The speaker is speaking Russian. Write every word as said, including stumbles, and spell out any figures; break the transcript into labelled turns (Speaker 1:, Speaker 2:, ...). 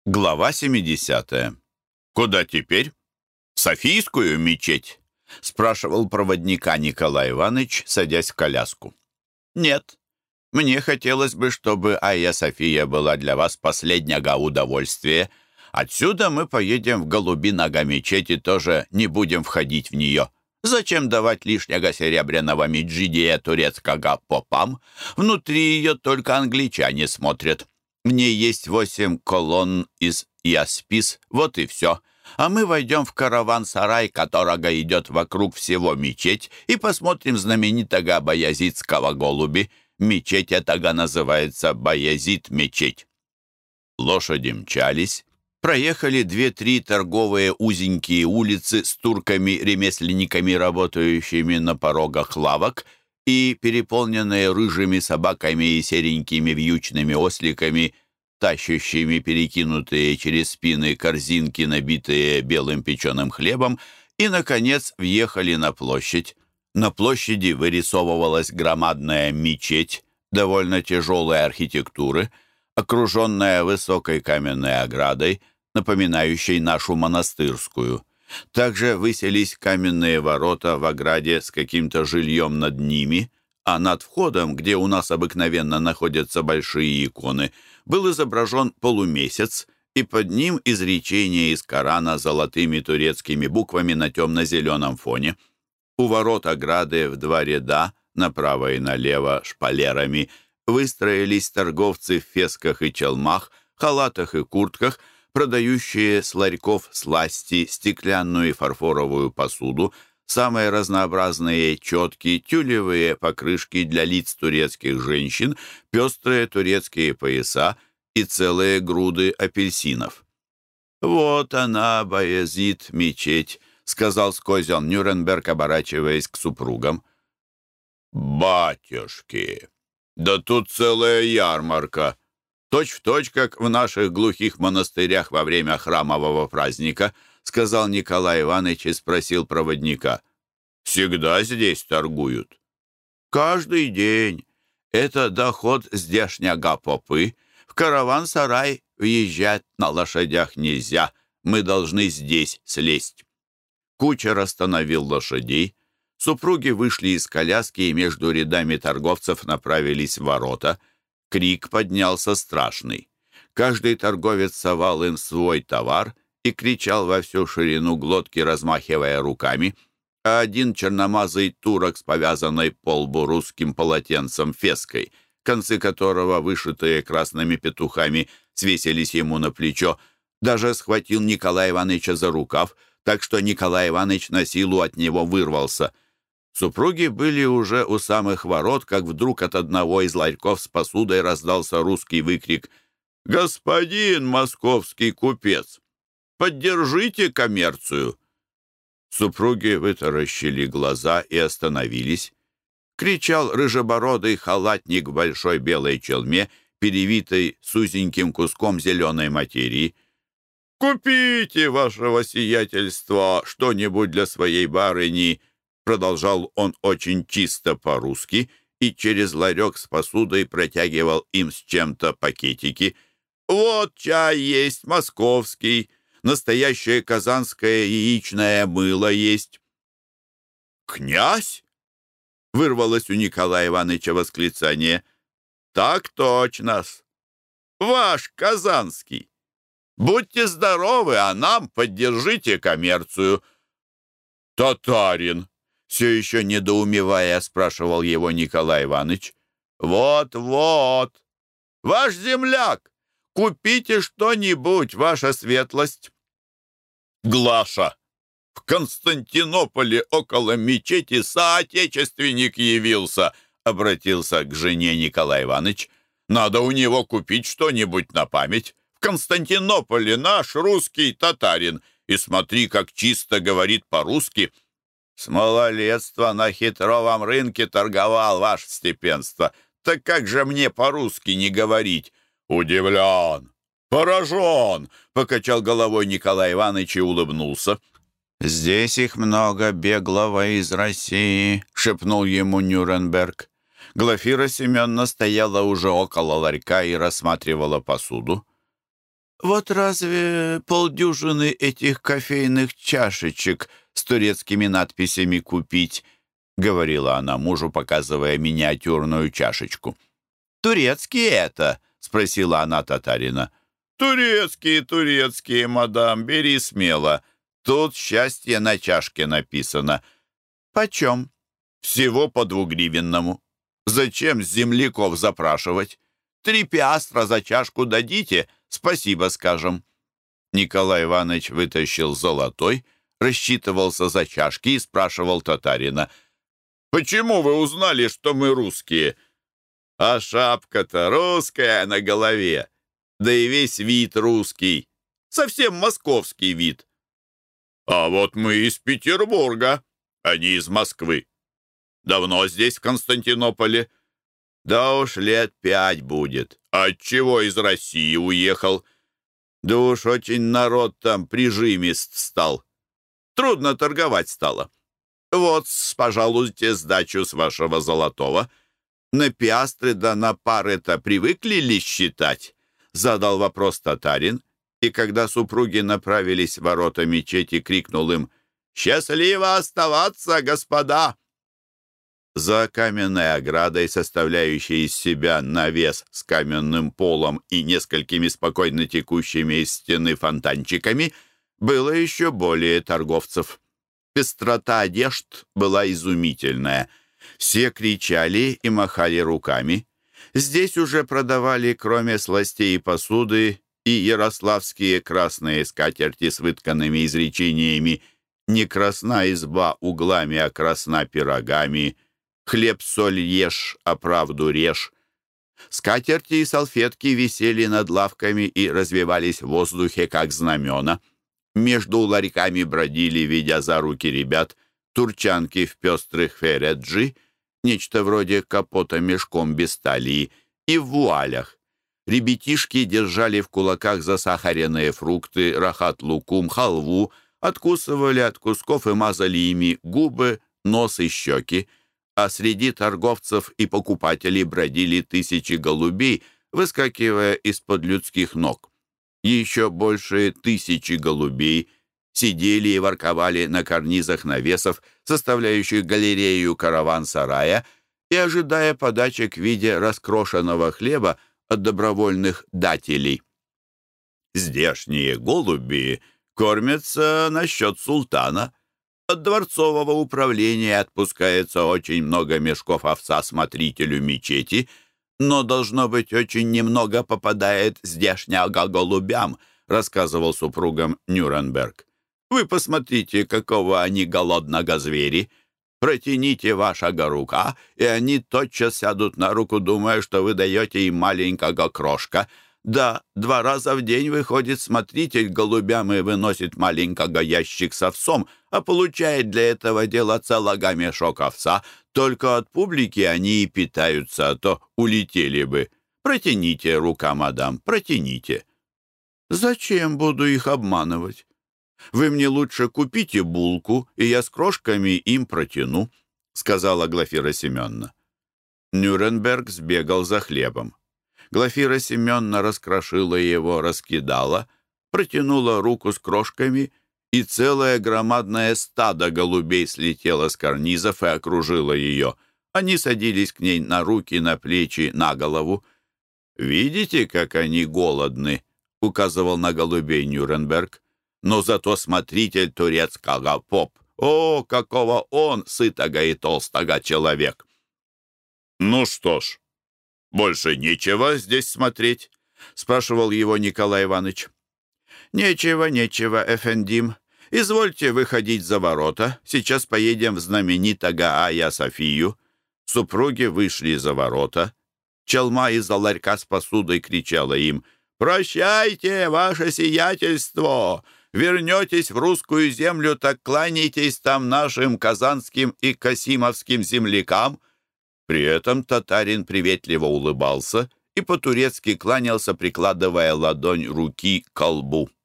Speaker 1: Глава семидесятая. «Куда теперь? В Софийскую мечеть?» — спрашивал проводника Николай Иванович, садясь в коляску. «Нет, мне хотелось бы, чтобы Айя София была для вас последнего удовольствия. Отсюда мы поедем в Голубиного мечеть и тоже не будем входить в нее. Зачем давать лишнего серебряного меджидия турецкого попам? Внутри ее только англичане смотрят. В ней есть восемь колонн из яспис, вот и все. А мы войдем в караван-сарай, которого идет вокруг всего мечеть, и посмотрим знаменитого баязидского голуби. Мечеть эта называется Баязид-мечеть». Лошади мчались, проехали две-три торговые узенькие улицы с турками-ремесленниками, работающими на порогах лавок, и переполненные рыжими собаками и серенькими вьючными осликами, тащущими перекинутые через спины корзинки, набитые белым печеным хлебом, и, наконец, въехали на площадь. На площади вырисовывалась громадная мечеть довольно тяжелой архитектуры, окруженная высокой каменной оградой, напоминающей нашу монастырскую. Также высились каменные ворота в ограде с каким-то жильем над ними, а над входом, где у нас обыкновенно находятся большие иконы, был изображен полумесяц, и под ним изречение из Корана золотыми турецкими буквами на темно-зеленом фоне. У ворот ограды в два ряда, направо и налево, шпалерами, выстроились торговцы в фесках и челмах, халатах и куртках, продающие с ларьков сласти, стеклянную и фарфоровую посуду, самые разнообразные четки, тюлевые покрышки для лиц турецких женщин, пестрые турецкие пояса и целые груды апельсинов. «Вот она, Баязид, мечеть», — сказал Скозел Нюрнберг, оборачиваясь к супругам. «Батюшки, да тут целая ярмарка! Точь-в-точь, как в наших глухих монастырях во время храмового праздника», — сказал Николай Иванович и спросил проводника. «Всегда здесь торгуют?» «Каждый день. Это доход здешнего попы. В караван-сарай въезжать на лошадях нельзя. Мы должны здесь слезть». Кучер остановил лошадей. Супруги вышли из коляски и между рядами торговцев направились в ворота. Крик поднялся страшный. Каждый торговец совал им свой товар и кричал во всю ширину глотки, размахивая руками, а один черномазый турок с повязанной по лбу русским полотенцем феской, концы которого, вышитые красными петухами, свесились ему на плечо, даже схватил Николая Ивановича за рукав, так что Николай Иванович на силу от него вырвался. Супруги были уже у самых ворот, как вдруг от одного из ларьков с посудой раздался русский выкрик: «Господин московский купец, поддержите коммерцию!» Супруги вытаращили глаза и остановились. Кричал рыжебородый халатник в большой белой челме, перевитой с узеньким куском зеленой материи. «Купите, вашего сиятельства, что-нибудь для своей барыни!» Продолжал он очень чисто по-русски и через ларек с посудой протягивал им с чем-то пакетики. «Вот чай есть московский, настоящее казанское яичное мыло есть». «Князь?» — вырвалось у Николая Ивановича восклицание. «Так точно-с. Ваш казанский. Будьте здоровы, а нам поддержите коммерцию». «Татарин!» — все еще недоумевая спрашивал его Николай Иванович. «Вот-вот! Ваш земляк! Купите что-нибудь, ваша светлость!» «Глаша! В Константинополе около мечети соотечественник явился!» — обратился к жене Николай Иванович. «Надо у него купить что-нибудь на память. В Константинополе наш русский татарин. И смотри, как чисто говорит по-русски». «С малолетства на хитровом рынке торговал, ваше степенство. Так как же мне по-русски не говорить?» «Удивлен, поражен», — покачал головой Николай Иванович и улыбнулся. «Здесь их много беглого из России», — шепнул ему Нюрнберг. Глафира Семеновна стояла уже около ларька и рассматривала посуду. «Вот разве полдюжины этих кофейных чашечек с турецкими надписями купить?» — говорила она мужу, показывая миниатюрную чашечку. «Турецкие это?» — спросила она татарина. «Турецкие, турецкие, мадам, бери смело. Тут счастье на чашке написано». «Почем?» «Всего по двугривенному. Зачем с земляков запрашивать? Три пиастра за чашку дадите, спасибо скажем». Николай Иванович вытащил золотой, рассчитывался за чашки и спрашивал татарина: «Почему вы узнали, что мы русские?» «А шапка-то русская на голове, да и весь вид русский, совсем московский вид». «А вот мы из Петербурга, а не из Москвы. Давно здесь, в Константинополе?» «Да уж лет пять будет». «Отчего из России уехал?» «Да уж очень народ там прижимист стал. Трудно торговать стало. Вот, пожалуйте, сдачу с вашего золотого. На пиастры да на пары-то привыкли ли считать?» Задал вопрос татарин, и когда супруги направились в ворота мечети, крикнул им: «Счастливо оставаться, господа!» За каменной оградой, составляющей из себя навес с каменным полом и несколькими спокойно текущими из стены фонтанчиками, было еще более торговцев. Пестрота одежд была изумительная. Все кричали и махали руками. Здесь уже продавали, кроме сластей и посуды, и ярославские красные скатерти с вытканными изречениями «Не красна изба углами, а красна пирогами», «Хлеб-соль ешь, а правду режь». Скатерти и салфетки висели над лавками и развивались в воздухе, как знамена. Между ларьками бродили, ведя за руки ребят, турчанки в пестрых фереджи, нечто вроде капота мешком без талии, и в вуалях. Ребятишки держали в кулаках засахаренные фрукты, рахат-лукум, халву, откусывали от кусков и мазали ими губы, нос и щеки. А среди торговцев и покупателей бродили тысячи голубей, выскакивая из-под людских ног. Еще больше тысячи голубей сидели и ворковали на карнизах навесов, составляющих галерею караван-сарая, и ожидая подачек в виде раскрошенного хлеба от добровольных дателей. Здешние голуби кормятся на счет султана. От дворцового управления отпускается очень много мешков овса смотрителю мечети, но, должно быть, очень немного попадает здешняга голубям, рассказывал супругам Нюрнберг. Вы посмотрите, какого они голодного звери. Протяните вашего рука, и они тотчас сядут на руку, думая, что вы даете им маленького крошка. Да, два раза в день выходит смотритель к голубям и выносит маленького ящик с овсом, а получает для этого дела целого мешок овса. Только от публики они и питаются, а то улетели бы. Протяните рука, мадам, протяните. Зачем буду их обманывать? Вы мне лучше купите булку, и я с крошками им протяну, сказала Глафира Семеновна. Нюрнберг сбегал за хлебом. Глафира Семеновна раскрошила его, раскидала, протянула руку с крошками, и целое громадное стадо голубей слетело с карнизов и окружило ее. Они садились к ней на руки, на плечи, на голову. «Видите, как они голодны?» — указывал на голубей Нюрнберг. «Но зато смотритель турецкого поп. О, какого он сытого и толстого человек!» «Ну что ж, больше нечего здесь смотреть?» — спрашивал его Николай Иванович. «Нечего, нечего, эфендим. Извольте выходить за ворота. Сейчас поедем в знаменитого Ая Софию». Супруги вышли за ворота. Чалма из-за ларька с посудой кричала им: «Прощайте, ваше сиятельство! Вернетесь в русскую землю, так кланяйтесь там нашим казанским и касимовским землякам». При этом татарин приветливо улыбался и по-турецки кланялся, прикладывая ладонь руки к колбу.